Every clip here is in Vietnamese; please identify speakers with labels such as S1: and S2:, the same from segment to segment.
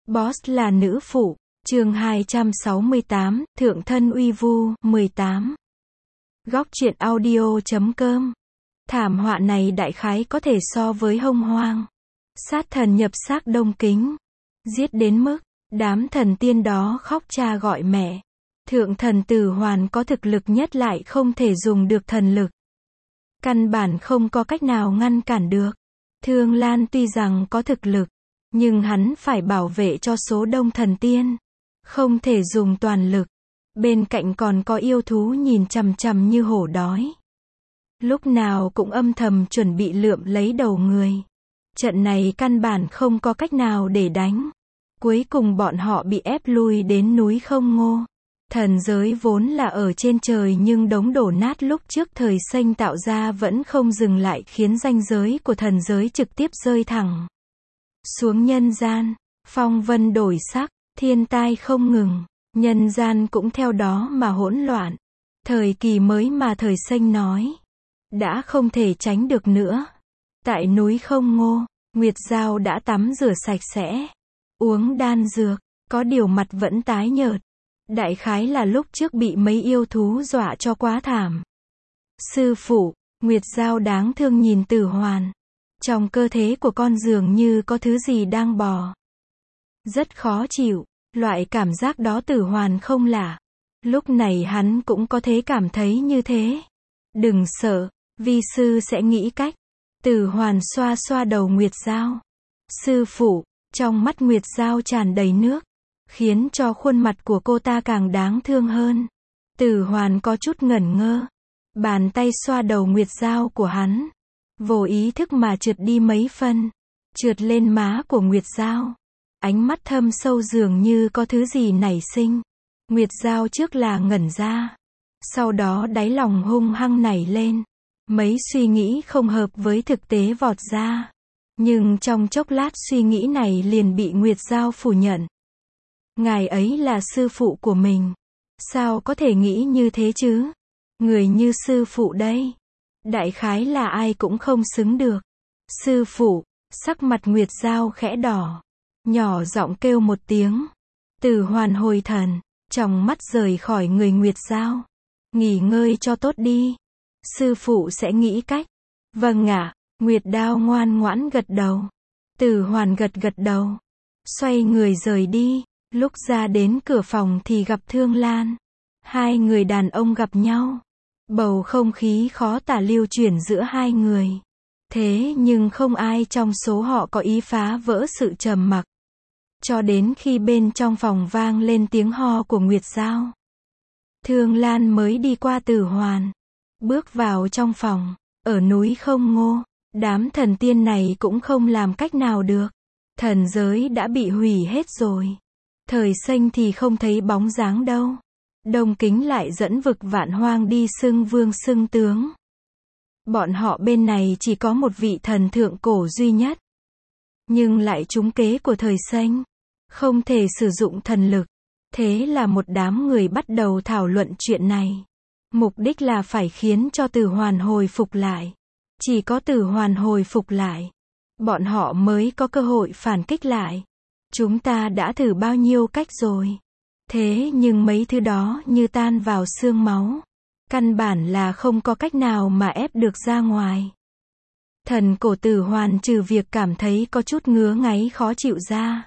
S1: Boss là nữ phụ. Chương 268, Thượng thân uy vu, 18. Góc truyện audio.com. Thảm họa này đại khái có thể so với Hông Hoang. Sát thần nhập xác Đông Kính. Giết đến mức, đám thần tiên đó khóc cha gọi mẹ. Thượng thần Tử Hoàn có thực lực nhất lại không thể dùng được thần lực. Căn bản không có cách nào ngăn cản được. Thương Lan tuy rằng có thực lực, nhưng hắn phải bảo vệ cho số đông thần tiên. Không thể dùng toàn lực. Bên cạnh còn có yêu thú nhìn chằm chằm như hổ đói. Lúc nào cũng âm thầm chuẩn bị lượm lấy đầu người. Trận này căn bản không có cách nào để đánh. Cuối cùng bọn họ bị ép lui đến núi Không Ngô. Thần giới vốn là ở trên trời nhưng đống đổ nát lúc trước thời Xanh tạo ra vẫn không dừng lại khiến ranh giới của thần giới trực tiếp rơi thẳng xuống nhân gian. Phong vân đổi sắc, thiên tai không ngừng, nhân gian cũng theo đó mà hỗn loạn. Thời kỳ mới mà thời Xanh nói, đã không thể tránh được nữa. Tại núi Không Ngô, Nguyệt Giao đã tắm rửa sạch sẽ, uống đan dược, có điều mặt vẫn tái nhợt. Đại khái là lúc trước bị mấy yêu thú dọa cho quá thảm. Sư phụ, Nguyệt Giao đáng thương nhìn Tử Hoàn. Trong cơ thể của con dường như có thứ gì đang bò. Rất khó chịu, loại cảm giác đó Tử Hoàn không lạ. Lúc này hắn cũng có thể cảm thấy như thế. Đừng sợ, vi sư sẽ nghĩ cách. Tử Hoàn xoa xoa đầu Nguyệt Giao. Sư phụ, trong mắt Nguyệt Giao tràn đầy nước, khiến cho khuôn mặt của cô ta càng đáng thương hơn. Tử Hoàn có chút ngẩn ngơ. Bàn tay xoa đầu Nguyệt Giao của hắn. Vô ý thức mà trượt đi mấy phân. Trượt lên má của Nguyệt Giao. Ánh mắt thâm sâu dường như có thứ gì nảy sinh. Nguyệt Giao trước là ngẩn ra. Sau đó đáy lòng hung hăng nảy lên. Mấy suy nghĩ không hợp với thực tế vọt ra. Nhưng trong chốc lát suy nghĩ này liền bị Nguyệt Giao phủ nhận. Ngài ấy là sư phụ của mình. Sao có thể nghĩ như thế chứ? Người như sư phụ đây, đại khái là ai cũng không xứng được. Sư phụ, sắc mặt Nguyệt Giao khẽ đỏ. Nhỏ giọng kêu một tiếng. Tử Hoàn hồi thần, trong mắt rời khỏi người Nguyệt Giao. Nghỉ ngơi cho tốt đi. Sư phụ sẽ nghĩ cách. Vâng ạ, Nguyệt Đao ngoan ngoãn gật đầu. Tử Hoàn gật đầu. Xoay người rời đi. Lúc ra đến cửa phòng thì gặp Thương Lan. Hai người đàn ông gặp nhau. Bầu không khí khó tả lưu chuyển giữa hai người. Thế nhưng không ai trong số họ có ý phá vỡ sự trầm mặc. Cho đến khi bên trong phòng vang lên tiếng ho của Nguyệt Giao. Thương Lan mới đi qua Tử Hoàn. Bước vào trong phòng. Ở núi Không Ngô, đám thần tiên này cũng không làm cách nào được. Thần giới đã bị hủy hết rồi. Thời Xanh thì không thấy bóng dáng đâu. Đông Kính lại dẫn vực Vạn Hoang đi xưng vương xưng tướng. Bọn họ bên này chỉ có một vị thần thượng cổ duy nhất. Nhưng lại trúng kế của thời Xanh. Không thể sử dụng thần lực. Thế là một đám người bắt đầu thảo luận chuyện này. Mục đích là phải khiến cho Tử Hoàn hồi phục lại. Chỉ có Tử Hoàn hồi phục lại, bọn họ mới có cơ hội phản kích lại. Chúng ta đã thử bao nhiêu cách rồi. Thế nhưng mấy thứ đó như tan vào xương máu. Căn bản là không có cách nào mà ép được ra ngoài. Thần cổ Tử Hoàn trừ việc cảm thấy có chút ngứa ngáy khó chịu ra.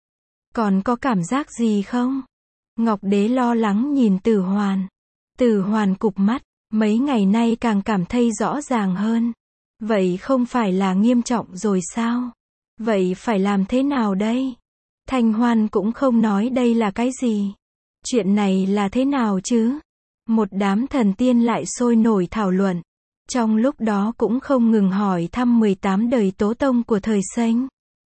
S1: Còn có cảm giác gì không? Ngọc Đế lo lắng nhìn Tử Hoàn. Tử Hoàn cụp mắt, mấy ngày nay càng cảm thấy rõ ràng hơn. Vậy không phải là nghiêm trọng rồi sao? Vậy phải làm thế nào đây? Thanh Hoan cũng không nói đây là cái gì. Chuyện này là thế nào chứ? Một đám thần tiên lại sôi nổi thảo luận. Trong lúc đó cũng không ngừng hỏi thăm 18 đời tố tông của thời Xanh.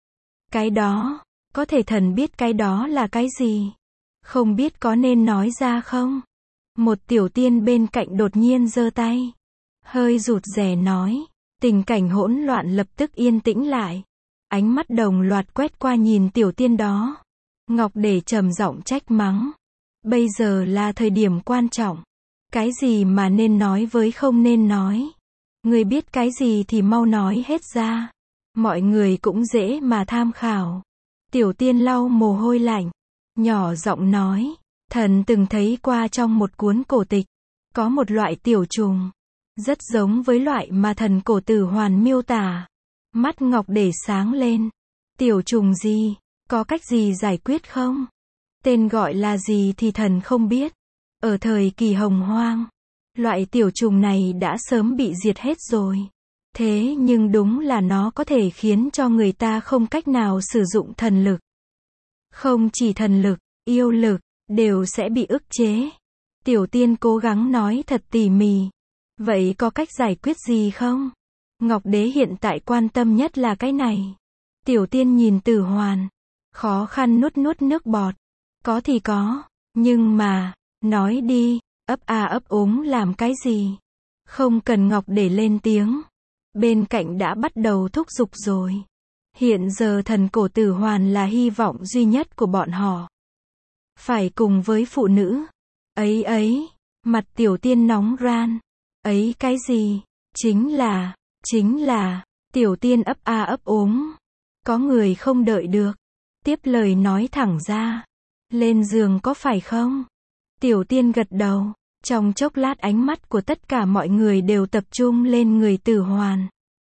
S1: Cái đó, có thể thần biết cái đó là cái gì? Không biết có nên nói ra không? Một tiểu tiên bên cạnh đột nhiên giơ tay. Hơi rụt rè nói. Tình cảnh hỗn loạn lập tức yên tĩnh lại. Ánh mắt đồng loạt quét qua nhìn tiểu tiên đó. Ngọc Đế trầm giọng trách mắng. Bây giờ là thời điểm quan trọng. Cái gì mà nên nói với không nên nói. Người biết cái gì thì mau nói hết ra. Mọi người cũng dễ mà tham khảo. Tiểu Tiên lau mồ hôi lạnh, nhỏ giọng nói, thần từng thấy qua trong một cuốn cổ tịch, có một loại tiểu trùng, rất giống với loại mà thần cổ Tử Hoàn miêu tả. Mắt Ngọc để sáng lên. Tiểu trùng gì? Có cách gì giải quyết không? Tên gọi là gì thì thần không biết. Ở thời kỳ Hồng Hoang, loại tiểu trùng này đã sớm bị diệt hết rồi. Thế nhưng đúng là nó có thể khiến cho người ta không cách nào sử dụng thần lực. Không chỉ thần lực, yêu lực, đều sẽ bị ức chế. Tiểu Tiên cố gắng nói thật tỉ mỉ. Vậy có cách giải quyết gì không? Ngọc Đế hiện tại quan tâm nhất là cái này. Tiểu Tiên nhìn Tử Hoàn, khó khăn nuốt nước bọt. Có thì có, nhưng mà, nói đi, ấp a ấp úng làm cái gì? Không cần Ngọc Đế lên tiếng. Bên cạnh đã bắt đầu thúc giục rồi. Hiện giờ thần cổ Tử Hoàn là hy vọng duy nhất của bọn họ. Phải cùng với phụ nữ. Ấy, mặt Tiểu Tiên nóng ran. Ấy cái gì? Chính là, Tiểu Tiên ấp a ấp úng. Có người không đợi được. Tiếp lời nói thẳng ra. Lên giường có phải không? Tiểu Tiên gật đầu. Trong chốc lát ánh mắt của tất cả mọi người đều tập trung lên người Tử Hoàn.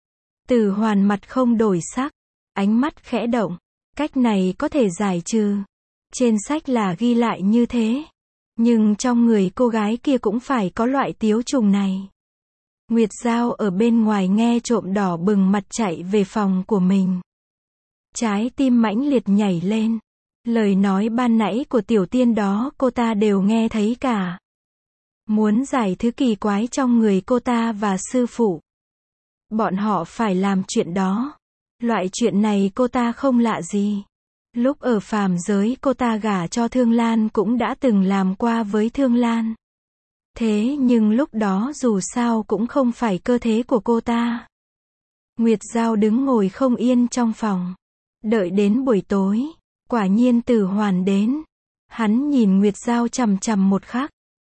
S1: Tử Hoàn mặt không đổi sắc. Ánh mắt khẽ động. Cách này có thể giải trừ. Trên sách là ghi lại như thế. Nhưng trong người cô gái kia cũng phải có loại tiếu trùng này. Nguyệt Giao ở bên ngoài nghe trộm đỏ bừng mặt chạy về phòng của mình. Trái tim mãnh liệt nhảy lên. Lời nói ban nãy của Tiểu Tiên đó cô ta đều nghe thấy cả. Muốn giải thứ kỳ quái trong người cô ta và sư phụ. Bọn họ phải làm chuyện đó. Loại chuyện này cô ta không lạ gì. Lúc ở phàm giới cô ta gả cho Thương Lan cũng đã từng làm qua với Thương Lan. Thế nhưng lúc đó dù sao cũng không phải cơ thế của cô ta. Nguyệt Giao đứng ngồi không yên trong phòng. Đợi đến buổi tối, quả nhiên Tử Hoàn đến. Hắn nhìn Nguyệt Giao chằm chằm một khắc.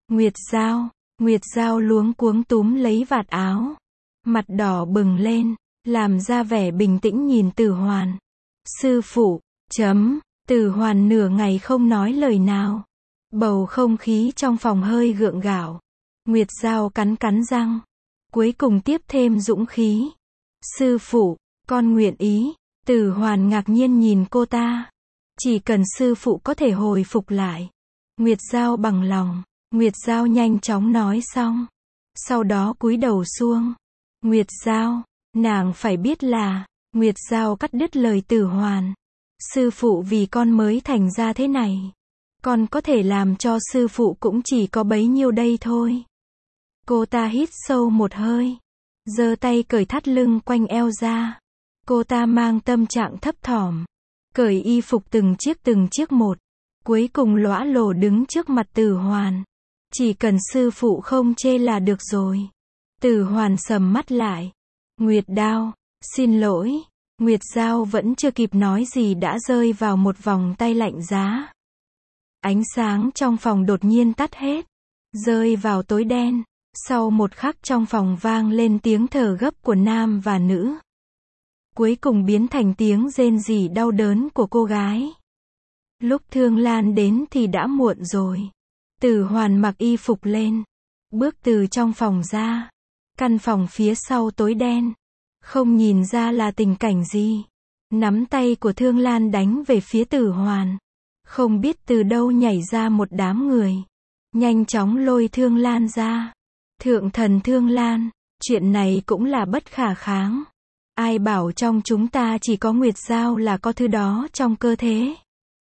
S1: Nguyệt Giao luống cuống túm lấy vạt áo. Mặt đỏ bừng lên, làm ra vẻ bình tĩnh nhìn Tử Hoàn. Sư phụ, Tử Hoàn nửa ngày không nói lời nào. Bầu không khí trong phòng hơi gượng gạo. Nguyệt Giao cắn răng. Cuối cùng tiếp thêm dũng khí. Sư phụ, con nguyện ý. Tử Hoàn ngạc nhiên nhìn cô ta. Chỉ cần sư phụ có thể hồi phục lại. Nguyệt Giao bằng lòng. Nguyệt Giao nhanh chóng nói xong. Sau đó cúi đầu xuống. Nguyệt Giao, nàng phải biết là. Nguyệt Giao cắt đứt lời Tử Hoàn. Sư phụ vì con mới thành ra thế này. Con có thể làm cho sư phụ cũng chỉ có bấy nhiêu đây thôi. Cô ta hít sâu một hơi. Giơ tay cởi thắt lưng quanh eo ra. Cô ta mang tâm trạng thấp thỏm. Cởi y phục từng chiếc một. Cuối cùng lõa lồ đứng trước mặt Tử Hoàn. Chỉ cần sư phụ không chê là được rồi. Tử Hoàn sầm mắt lại. Nguyệt Đao, xin lỗi. Nguyệt Giao vẫn chưa kịp nói gì đã rơi vào một vòng tay lạnh giá. Ánh sáng trong phòng đột nhiên tắt hết. Rơi vào tối đen. Sau một khắc trong phòng vang lên tiếng thở gấp của nam và nữ. Cuối cùng biến thành tiếng rên rỉ đau đớn của cô gái. Lúc Thương Lan đến thì đã muộn rồi. Tử Hoàn mặc y phục lên. Bước từ trong phòng ra. Căn phòng phía sau tối đen. Không nhìn ra là tình cảnh gì. Nắm tay của Thương Lan đánh về phía Tử Hoàn. Không biết từ đâu nhảy ra một đám người. Nhanh chóng lôi Thương Lan ra. Thượng thần Thương Lan, chuyện này cũng là bất khả kháng. Ai bảo trong chúng ta chỉ có Nguyệt Giao là có thứ đó trong cơ thể.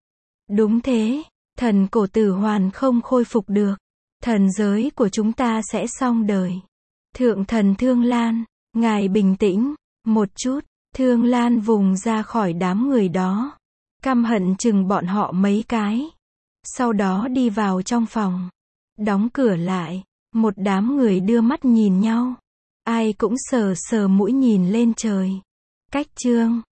S1: Đúng thế, thần cổ Tử Hoàn không khôi phục được. Thần giới của chúng ta sẽ xong đời. Thượng thần Thương Lan, ngài bình tĩnh, một chút. Thương Lan vùng ra khỏi đám người đó. Căm hận chừng bọn họ mấy cái. Sau đó đi vào trong phòng. Đóng cửa lại. Một đám người đưa mắt nhìn nhau. Ai cũng sờ sờ mũi nhìn lên trời. Cách chương